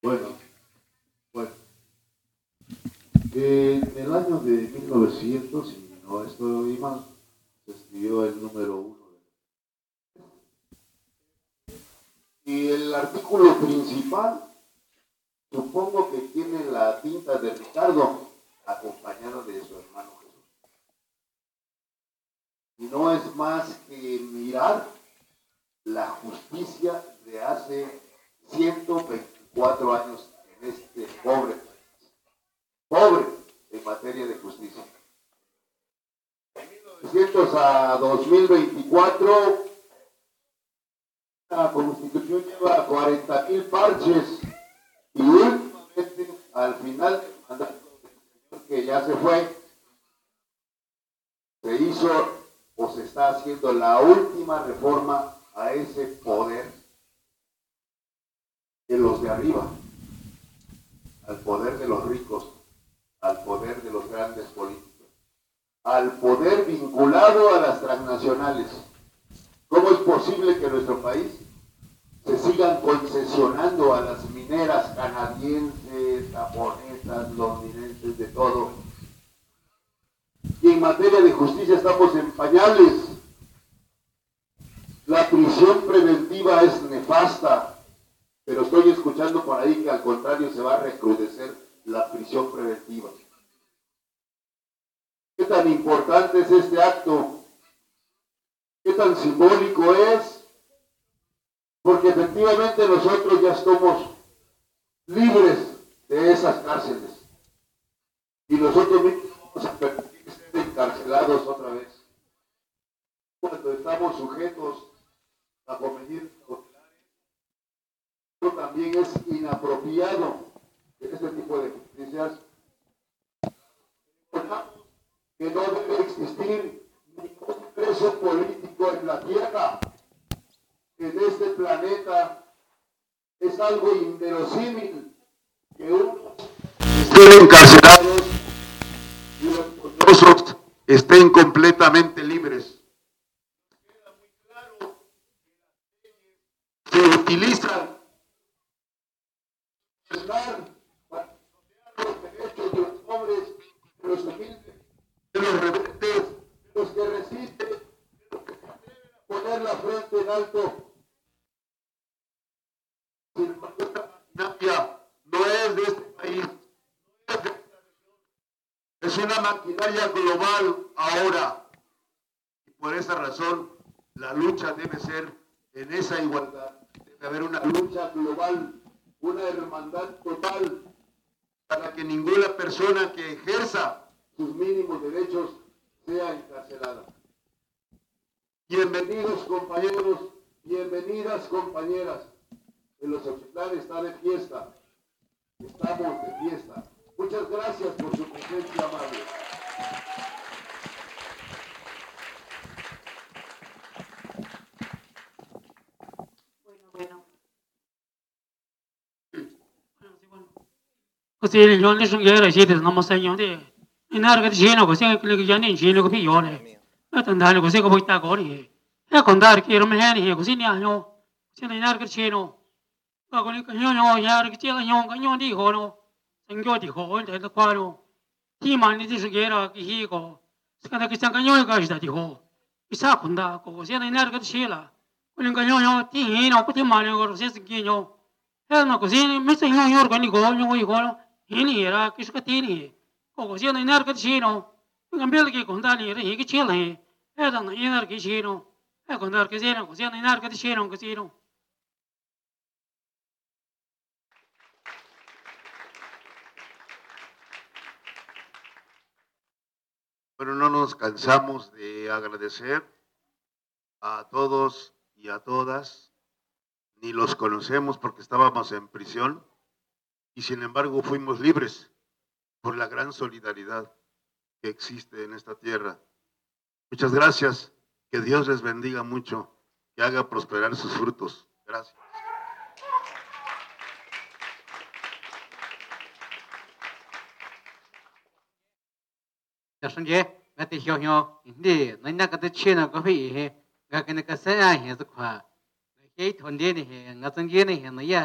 Bueno, bueno. En el año de 1900, si no estoy mal, se escribió el número 1. Y el artículo principal, supongo que tiene la tinta de Ricardo, acompañado de su hermano Jesús. Y no es más que mirar la justicia de hace 124 años en este pobre en materia de justicia. De 1900 a 2024, la Constitución lleva 40,000 parches y últimamente, al final del mandato del señor que ya se fue, se hizo o se está haciendo la última reforma a ese poder de los de arriba, al poder de los ricos, al poder de los grandes políticos, al poder vinculado a las transnacionales. ¿Cómo es posible que en nuestro país se sigan concesionando a las mineras canadienses, japonesas, londinenses, de todo? Y en materia de justicia estamos en pañales. La prisión preventiva es nefasta, pero estoy escuchando por ahí que al contrario se va a recrudecer la prisión preventiva. ¿Qué tan importante es este acto? ¿Qué tan simbólico es? Porque efectivamente nosotros ya estamos libres de esas cárceles. Y nosotros mismos vamos a permitir ser encarcelados otra vez. Cuando estamos sujetos bajo medidas cautelares, también es inapropiado en este tipo de justicias que no debe existir ningún preso político en la tierra. En este planeta es algo inverosímil que unos estén encarcelados y los otros estén completamente libres. Queda muy claro que se utilizan para los derechos de los pobres, de los humildes, de los rebeldes, de los que resisten, de los que se atreven a poner la frente en alto. Sin embargo, esta maquinaria no es de este país, no es de esta región, es una maquinaria global ahora. Y por esa razón, la lucha debe ser en esa igualdad. Debe haber una lucha global, una hermandad total, para que ninguna persona que ejerza sus mínimos derechos sea encarcelada. Bienvenidos compañeros, bienvenidas compañeras. En los Oxitlán está de fiesta, estamos de fiesta. Muchas gracias por su presencia amable. Kasi yon ni shung yera shi de namo sa yon de inar ga shi no ko se ke le yan ni shi le ko pi yon ne ta ndan ko se ko boita ko ni e kon dar ki ro me ni ko si ni anyo se ni inar ga shi no ka ko ni ka yon yar ki la yon ka yon di ho no sing yo di ho de ta kwa no ti ma ni ji shi yera ki hi ko se ka ki sang ka yon ka shi da di ho isa kon da ko se ni inar ga shi la ko ni ka yon ti hi no ko ti ma ni ko se ki yon e no ko si me se yon ko ni ko yon ko ini era kisu katini ko si na inar ka chino ngambel ki kondani re ki chila he era na inar ki chino e kondar ki zeno ko si na inar ka chino ko chino. Bueno, no nos cansamos de agradecer a todos y a todas, ni los conocemos porque estábamos en prisión. Y sin embargo fuimos libres por la gran solidaridad que existe en esta tierra. Muchas gracias, que Dios les bendiga mucho, que haga prosperar sus frutos. Gracias. Ya son ye, me te hiyo hiyo, indi, no ina kata chino ko hi he, ga kene ka sa he zu kwa, he thon de ne he, nga sang ye ne he no ya.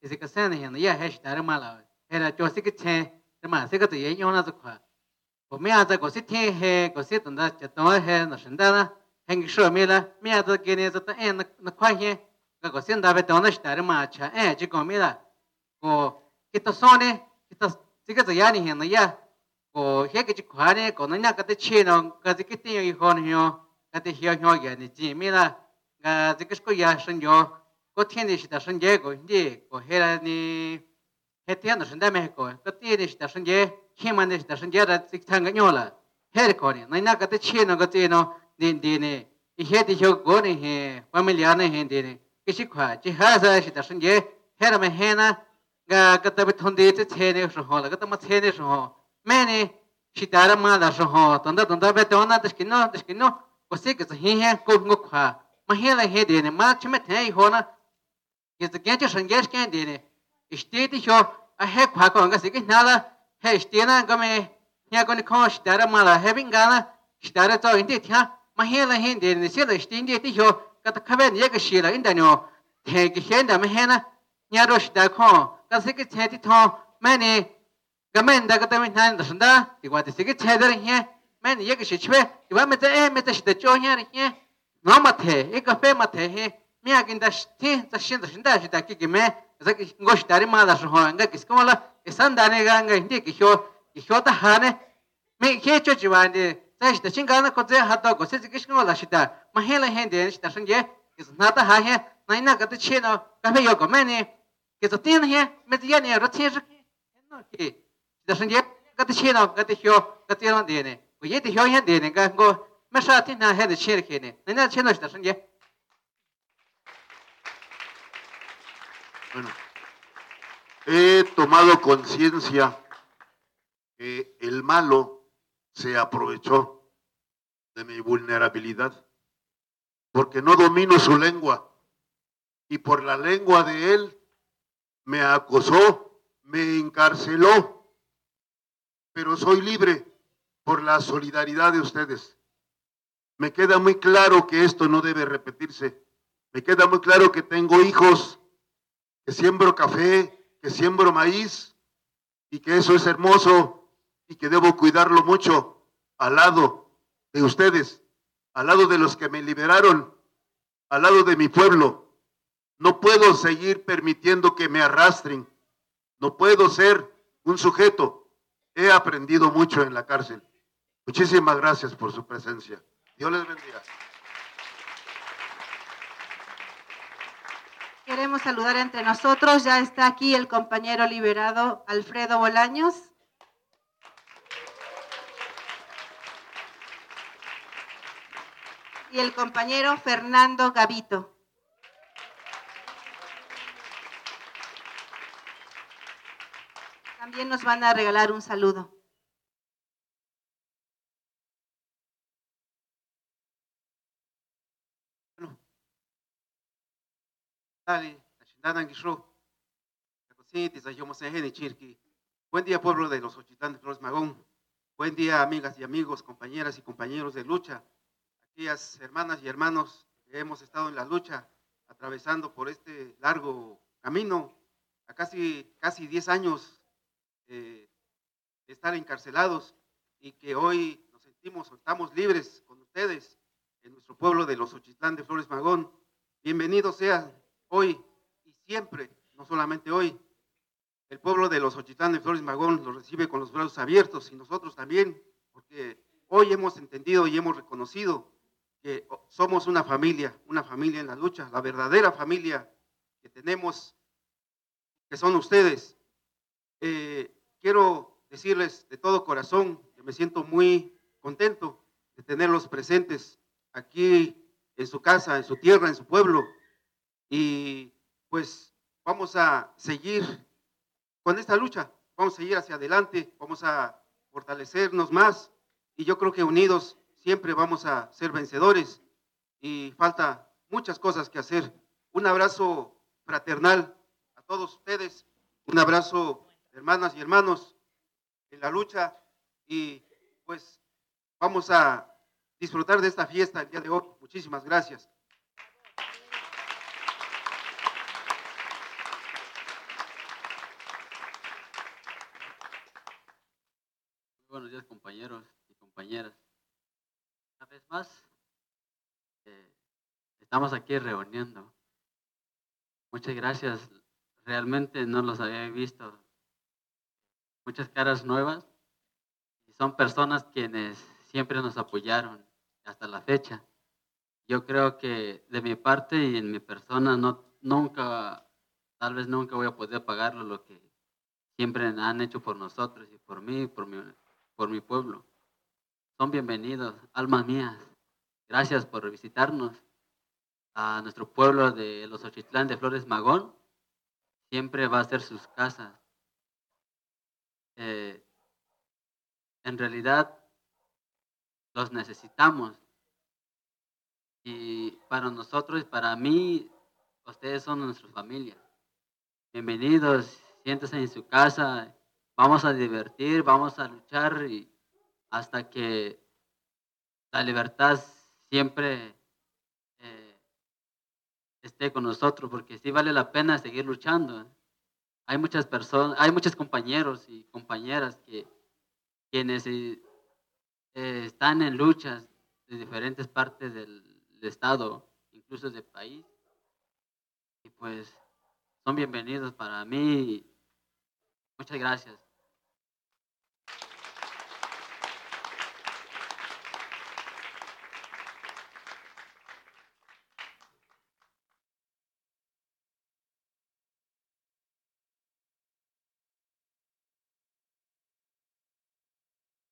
ese que se ne ya he estar mala era yo sí que che mà sẽ có tự nhiên nó rất khỏe của mẹ ta có sĩ thiên hệ có sĩ tuần đó chỉ tôi hệ nó sinh ra hành sửa mẹ là mẹ ta cái này rất là nó khoai hệ có sĩ ta phải tuần đó sẽ mà cha chỉ có mẹ là có cái tao son này cái tao chỉ cái tự nhiên này nó ya có hệ cái chữ khoai này có nó nhắc cái chuyện nó cái cái tiếng gì hơn hiểu cái hiểu hiểu cái này chỉ mẹ là cái cái ya sinh yo có thiên này sẽ sinh ra có gì có hệ là ni hệ thiên nó sinh ra mẹ có thiên này sẽ sinh ra khi mà này sẽ sinh ra là thích thằng cái nhau là hệ có này nó cái chuyện nó cái chuyện nó đi này hệ thì hiểu có này hệ familia này hệ đi này cái sức khỏe chỉ hai giờ sẽ sinh ra hệ là mẹ hệ na cái tập thôn đi cái thế này số là cái tập thế này số mẹ này chỉ ta là mà là số tuần đó bé tuần đó cái nó có sức cái gì hệ cũng ngốc khỏe mà hệ là hệ đi này mà chỉ mất hay ho na cái cho sinh ra cái đi này este thì cho hệ khỏe còn cái gì cái nào là hệ este na cái mẹ nhà con con sẽ ra mà là hệ bình ga na sẽ ra cho inte thia mà hệ là hệ đi này sẽ là este thì cho cái tập khơi này cái gì là inte nhau thế cái hệ đó mà hệ na nhà rồi sẽ con cái gì cái thế thì thôi mẹ này cái mẹ đó cái tâm hình này đó đó thì qua thì cái thế đó nhé mẹ này cái gì chơi thì qua mẹ ta sẽ cho nhé nó mà thế cái phê mà thế he mẹ cái đó thế ta xin đó cái mẹ cái ngôi đại mà là số cái cái là cái sản đàn này cái cái hiểu ta hà này mẹ khi cho chị bạn đi ta sẽ chính cái nó có thể hát đó có sẽ cái là sitä mà he là he đến sẽ sang cái nó ta hà he này nó cái chuyện nó cái phải có mẹ này cái số tiền he mẹ cái này rất thế nó cái sẽ sang cái chuyện nó cái hiểu cái tiền nó đi này cái gì hiểu he đi này cái ngôi mẹ sao thì na he để chuyện cái này này chuyện nó sẽ sang cái Bueno, he tomado conciencia que el malo se aprovechó de mi vulnerabilidad porque no domino su lengua y por la lengua de él me acosó, me encarceló, pero soy libre por la solidaridad de ustedes. Me queda muy claro que esto no debe repetirse. Me queda muy claro que tengo hijos, que siembro café, que siembro maíz y que eso es hermoso y que debo cuidarlo mucho al lado de ustedes, al lado de los que me liberaron, al lado de mi pueblo. No puedo seguir permitiendo que me arrastren, no puedo ser un sujeto. He aprendido mucho en la cárcel. Muchísimas gracias por su presencia. Dios les bendiga. Queremos saludar entre nosotros, ya está aquí el compañero liberado Alfredo Bolaños. Y el compañero Fernando Gavito. También nos van a regalar un saludo. Buen día, pueblo de los Xochitlán de Flores Magón. Buen día, amigas y amigos, compañeras y compañeros de lucha. Aquellas hermanas y hermanos que hemos estado en la lucha, atravesando por este largo camino, a casi 10 años de estar encarcelados y que hoy nos sentimos, estamos libres con ustedes en nuestro pueblo de los Xochitlán de Flores Magón. Bienvenidos sean hoy y siempre, no solamente hoy. El pueblo de los Xochitlán de Flores Magón los recibe con los brazos abiertos y nosotros también, porque hoy hemos entendido y hemos reconocido que somos una familia en la lucha, la verdadera familia que tenemos, que son ustedes. Quiero decirles de todo corazón que me siento muy contento de tenerlos presentes aquí en su casa, en su tierra, en su pueblo. Y pues vamos a seguir con esta lucha, vamos a seguir hacia adelante, vamos a fortalecernos más y yo creo que unidos siempre vamos a ser vencedores y falta muchas cosas que hacer. Un abrazo fraternal a todos ustedes, un abrazo hermanas y hermanos en la lucha y pues vamos a disfrutar de esta fiesta el día de hoy. Muchísimas gracias. buenos días, compañeros y compañeras. Una vez más, estamos aquí reuniendo. Muchas gracias. Realmente no los había visto. Muchas caras nuevas. Y son personas quienes siempre nos apoyaron hasta la fecha. Yo creo que de mi parte y en mi persona tal vez nunca voy a poder pagarlo lo que siempre han hecho por nosotros y por mí, por mi pueblo. Son bienvenidos, almas mías. Gracias por visitarnos a nuestro pueblo de Los Ochitlán de Flores Magón. Siempre va a ser sus casas. En realidad, los necesitamos. Y para nosotros, para mí, ustedes son nuestra familia. Bienvenidos, siéntense en su casa. Vamos a divertir, vamos a luchar y hasta que la libertad siempre esté con nosotros, porque sí vale la pena seguir luchando. Hay muchas personas, hay muchos compañeros y compañeras quienes están en luchas de diferentes partes del estado, incluso del país, y pues son bienvenidos para mí. Muchas gracias.